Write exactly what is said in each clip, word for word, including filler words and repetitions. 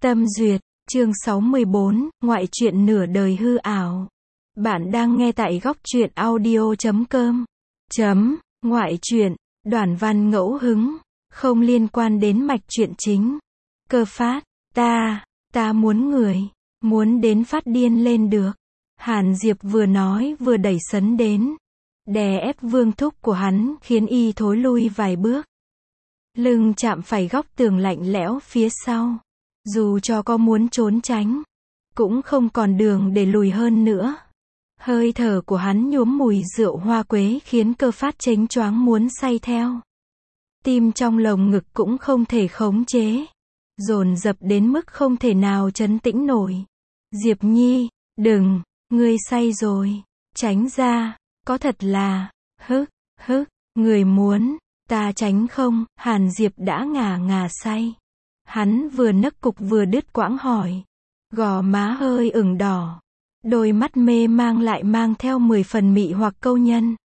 Tâm duyệt, chương sáu mươi bốn, ngoại truyện nửa đời hư ảo. Bạn đang nghe tại góc truyện audio chấm com. Chấm, ngoại truyện, đoạn văn ngẫu hứng, không liên quan đến mạch truyện chính. Cơ phát, ta, ta muốn người, muốn đến phát điên lên được. Hàn Diệp vừa nói vừa đẩy sấn đến. Đè ép vương thúc của hắn khiến y thối lui vài bước. Lưng chạm phải góc tường lạnh lẽo phía sau. Dù cho có muốn trốn tránh, cũng không còn đường để lùi hơn nữa. Hơi thở của hắn nhuốm mùi rượu hoa quế khiến Cơ Phát chếnh choáng muốn say theo. Tim trong lồng ngực cũng không thể khống chế, dồn dập đến mức không thể nào trấn tĩnh nổi. Diệp Nhi, đừng, ngươi say rồi, tránh ra, có thật là, hức, hức, người muốn, ta tránh không, Hàn Diệp đã ngà ngà say. Hắn vừa nấc cục vừa đứt quãng hỏi. Gò má hơi ửng đỏ. Đôi mắt mê mang lại mang theo mười phần mị hoặc câu nhân.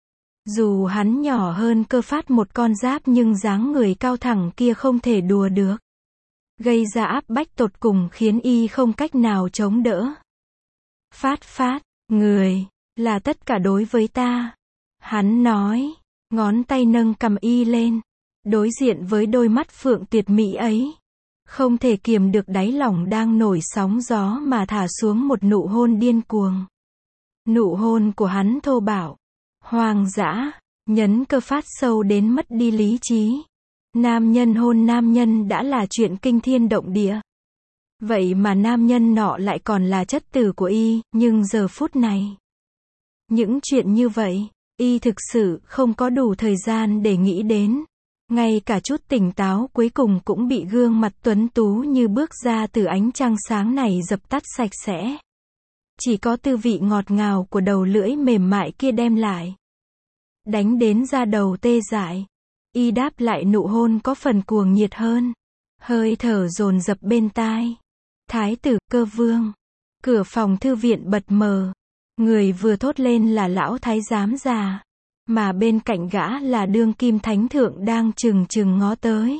Dù hắn nhỏ hơn Cơ Phát một con giáp nhưng dáng người cao thẳng kia không thể đùa được. Gây ra áp bách tột cùng khiến y không cách nào chống đỡ. Phát Phát, người, là tất cả đối với ta. Hắn nói, ngón tay nâng cầm y lên. Đối diện với đôi mắt phượng tuyệt mỹ ấy, không thể kiềm được đáy lòng đang nổi sóng gió mà thả xuống một nụ hôn điên cuồng. Nụ hôn của hắn thô bạo, hoang dã, nhấn Cơ Phát sâu đến mất đi lý trí. Nam nhân hôn nam nhân đã là chuyện kinh thiên động địa. Vậy mà nam nhân nọ lại còn là chất tử của y, nhưng giờ phút này, những chuyện như vậy, y thực sự không có đủ thời gian để nghĩ đến. Ngay cả chút tỉnh táo cuối cùng cũng bị gương mặt tuấn tú như bước ra từ ánh trăng sáng này dập tắt sạch sẽ. Chỉ có tư vị ngọt ngào của đầu lưỡi mềm mại kia đem lại. Đánh đến da đầu tê dại. Y đáp lại nụ hôn có phần cuồng nhiệt hơn. Hơi thở dồn dập bên tai. Thái tử, Cơ vương. Cửa phòng thư viện bật mờ. Người vừa thốt lên là lão thái giám già. Mà bên cạnh gã là đương kim thánh thượng đang chừng chừng ngó tới.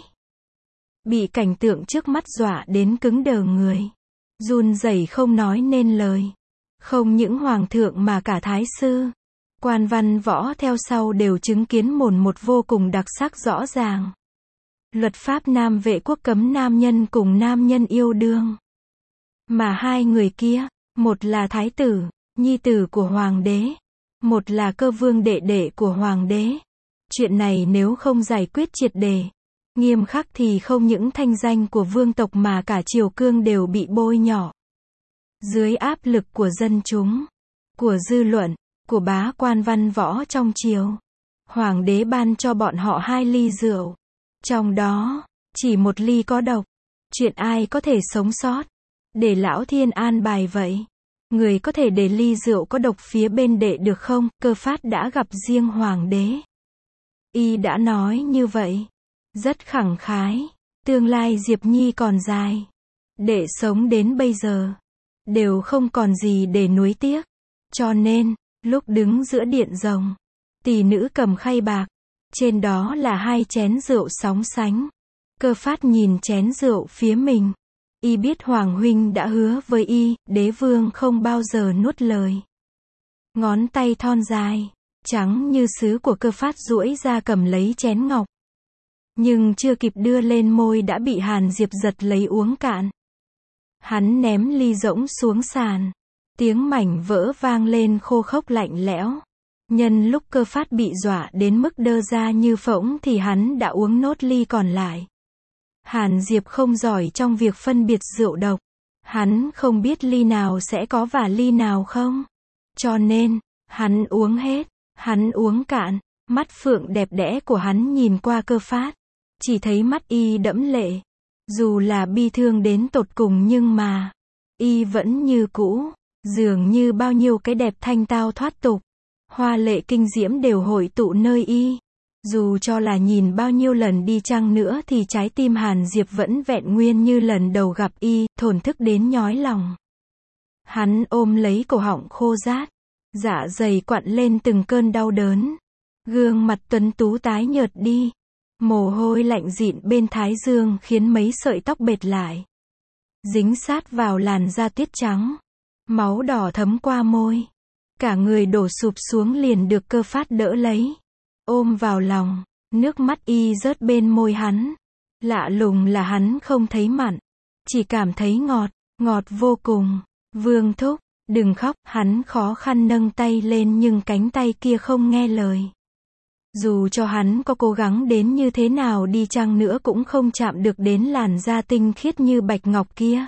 Bị cảnh tượng trước mắt dọa đến cứng đờ người. Run rẩy không nói nên lời. Không những hoàng thượng mà cả thái sư, quan văn võ theo sau đều chứng kiến một một vô cùng đặc sắc rõ ràng. Luật pháp nam vệ quốc cấm nam nhân cùng nam nhân yêu đương. Mà hai người kia, một là thái tử, nhi tử của hoàng đế. Một là Cơ vương đệ đệ của hoàng đế. Chuyện này nếu không giải quyết triệt đề, nghiêm khắc thì không những thanh danh của vương tộc mà cả triều cương đều bị bôi nhọ. Dưới áp lực của dân chúng, của dư luận, của bá quan văn võ trong triều, hoàng đế ban cho bọn họ hai ly rượu. Trong đó, chỉ một ly có độc. Chuyện ai có thể sống sót, để lão thiên an bài vậy. Người có thể để ly rượu có độc phía bên đệ được không? Cơ Phát đã gặp riêng hoàng đế. Y đã nói như vậy. Rất khẳng khái. Tương lai Diệp Nhi còn dài. Đệ sống đến bây giờ, đều không còn gì để nuối tiếc. Cho nên, lúc đứng giữa điện rồng, tỷ nữ cầm khay bạc. Trên đó là hai chén rượu sóng sánh. Cơ Phát nhìn chén rượu phía mình. Y biết Hoàng huynh đã hứa với y, đế vương không bao giờ nuốt lời. Ngón tay thon dài, trắng như sứ của Cơ Phát duỗi ra cầm lấy chén ngọc. Nhưng chưa kịp đưa lên môi đã bị Hàn Diệp giật lấy uống cạn. Hắn ném ly rỗng xuống sàn. Tiếng mảnh vỡ vang lên khô khốc lạnh lẽo. Nhân lúc Cơ Phát bị dọa đến mức đơ ra như phỗng thì hắn đã uống nốt ly còn lại. Hàn Diệp không giỏi trong việc phân biệt rượu độc. Hắn không biết ly nào sẽ có và ly nào không. Cho nên, hắn uống hết, hắn uống cạn. Mắt phượng đẹp đẽ của hắn nhìn qua Cơ Phát. Chỉ thấy mắt y đẫm lệ. Dù là bi thương đến tột cùng nhưng mà, y vẫn như cũ. Dường như bao nhiêu cái đẹp thanh tao thoát tục, hoa lệ kinh diễm đều hội tụ nơi y. Dù cho là nhìn bao nhiêu lần đi chăng nữa thì trái tim Hàn Diệp vẫn vẹn nguyên như lần đầu gặp y, thổn thức đến nhói lòng. Hắn ôm lấy cổ họng khô rát, dạ dày quặn lên từng cơn đau đớn. Gương mặt tuấn tú tái nhợt đi, mồ hôi lạnh dịn bên thái dương khiến mấy sợi tóc bệt lại. dính sát vào làn da tuyết trắng. Máu đỏ thấm qua môi. Cả người đổ sụp xuống liền được Cơ Phát đỡ lấy. Ôm vào lòng, nước mắt y rớt bên môi hắn. Lạ lùng là hắn không thấy mặn, chỉ cảm thấy ngọt, ngọt vô cùng. Vương thúc, đừng khóc, hắn khó khăn nâng tay lên nhưng cánh tay kia không nghe lời. Dù cho hắn có cố gắng đến như thế nào đi chăng nữa cũng không chạm được đến làn da tinh khiết như bạch ngọc kia.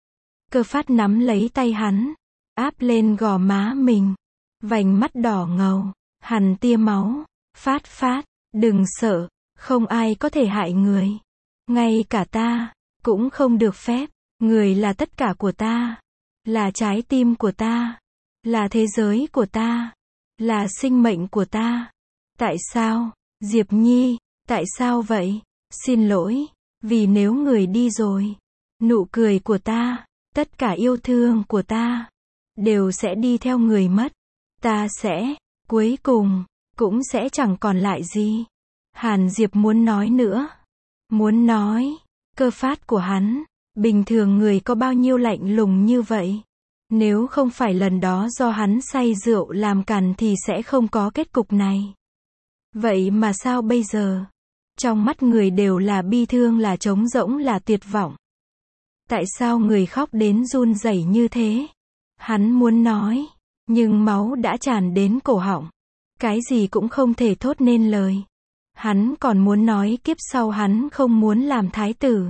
Cơ Phát nắm lấy tay hắn, áp lên gò má mình. Vành mắt đỏ ngầu, hằn tia máu. Phát Phát, đừng sợ, không ai có thể hại người. Ngay cả ta, cũng không được phép. Người là tất cả của ta. Là trái tim của ta. Là thế giới của ta. Là sinh mệnh của ta. Tại sao, Diệp Nhi, tại sao vậy? Xin lỗi, vì nếu người đi rồi, nụ cười của ta, tất cả yêu thương của ta, đều sẽ đi theo người mất. Ta sẽ, cuối cùng, cũng sẽ chẳng còn lại gì. Hàn Diệp muốn nói nữa. Muốn nói, Cơ Phát của hắn, bình thường người có bao nhiêu lạnh lùng như vậy. Nếu không phải lần đó do hắn say rượu làm càn thì sẽ không có kết cục này. Vậy mà sao bây giờ? Trong mắt người đều là bi thương, là trống rỗng, là tuyệt vọng. Tại sao người khóc đến run rẩy như thế? Hắn muốn nói, nhưng máu đã tràn đến cổ họng. Cái gì cũng không thể thốt nên lời. Hắn còn muốn nói kiếp sau hắn không muốn làm thái tử.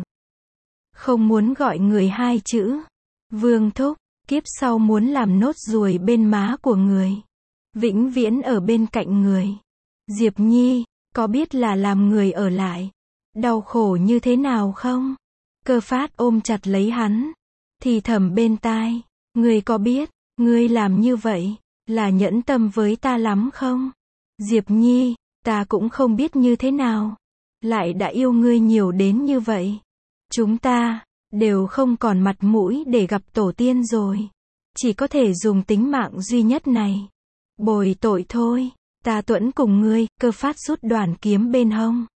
Không muốn gọi người hai chữ Vương thúc, kiếp sau muốn làm nốt ruồi bên má của người. Vĩnh viễn ở bên cạnh người. Diệp Nhi, có biết là làm người ở lại đau khổ như thế nào không? Cơ Phát ôm chặt lấy hắn, thì thầm bên tai, ngươi có biết, ngươi làm như vậy, là nhẫn tâm với ta lắm không? Diệp Nhi, ta cũng không biết như thế nào, lại đã yêu ngươi nhiều đến như vậy. Chúng ta, đều không còn mặt mũi để gặp tổ tiên rồi. Chỉ có thể dùng tính mạng duy nhất này, bồi tội thôi. Ta tuẫn cùng ngươi. Cơ Phát rút đoàn kiếm bên hông.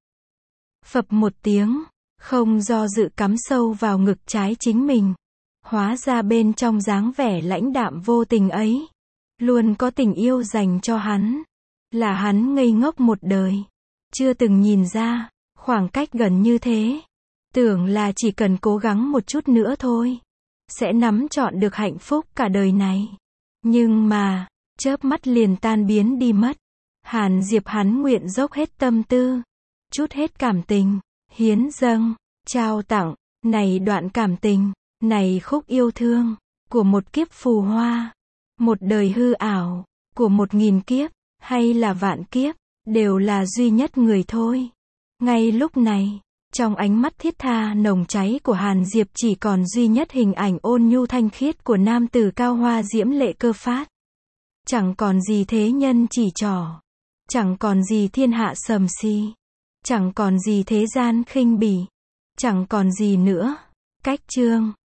Phập một tiếng, không do dự cắm sâu vào ngực trái chính mình. Hóa ra bên trong dáng vẻ lãnh đạm vô tình ấy, luôn có tình yêu dành cho hắn. Là hắn ngây ngốc một đời, chưa từng nhìn ra, khoảng cách gần như thế. Tưởng là chỉ cần cố gắng một chút nữa thôi, sẽ nắm trọn được hạnh phúc cả đời này. Nhưng mà, chớp mắt liền tan biến đi mất. Hàn Diệp hắn nguyện dốc hết tâm tư, chút hết cảm tình, hiến dâng, trao tặng, này đoạn cảm tình, này khúc yêu thương, của một kiếp phù hoa, một đời hư ảo, của một nghìn kiếp, hay là vạn kiếp, đều là duy nhất người thôi. Ngay lúc này, trong ánh mắt thiết tha nồng cháy của Hàn Diệp chỉ còn duy nhất hình ảnh ôn nhu thanh khiết của nam tử cao hoa diễm lệ Cơ Phát. Chẳng còn gì thế nhân chỉ trỏ. Chẳng còn gì thiên hạ sầm si. Chẳng còn gì thế gian khinh bỉ. Chẳng còn gì nữa. Cách chương.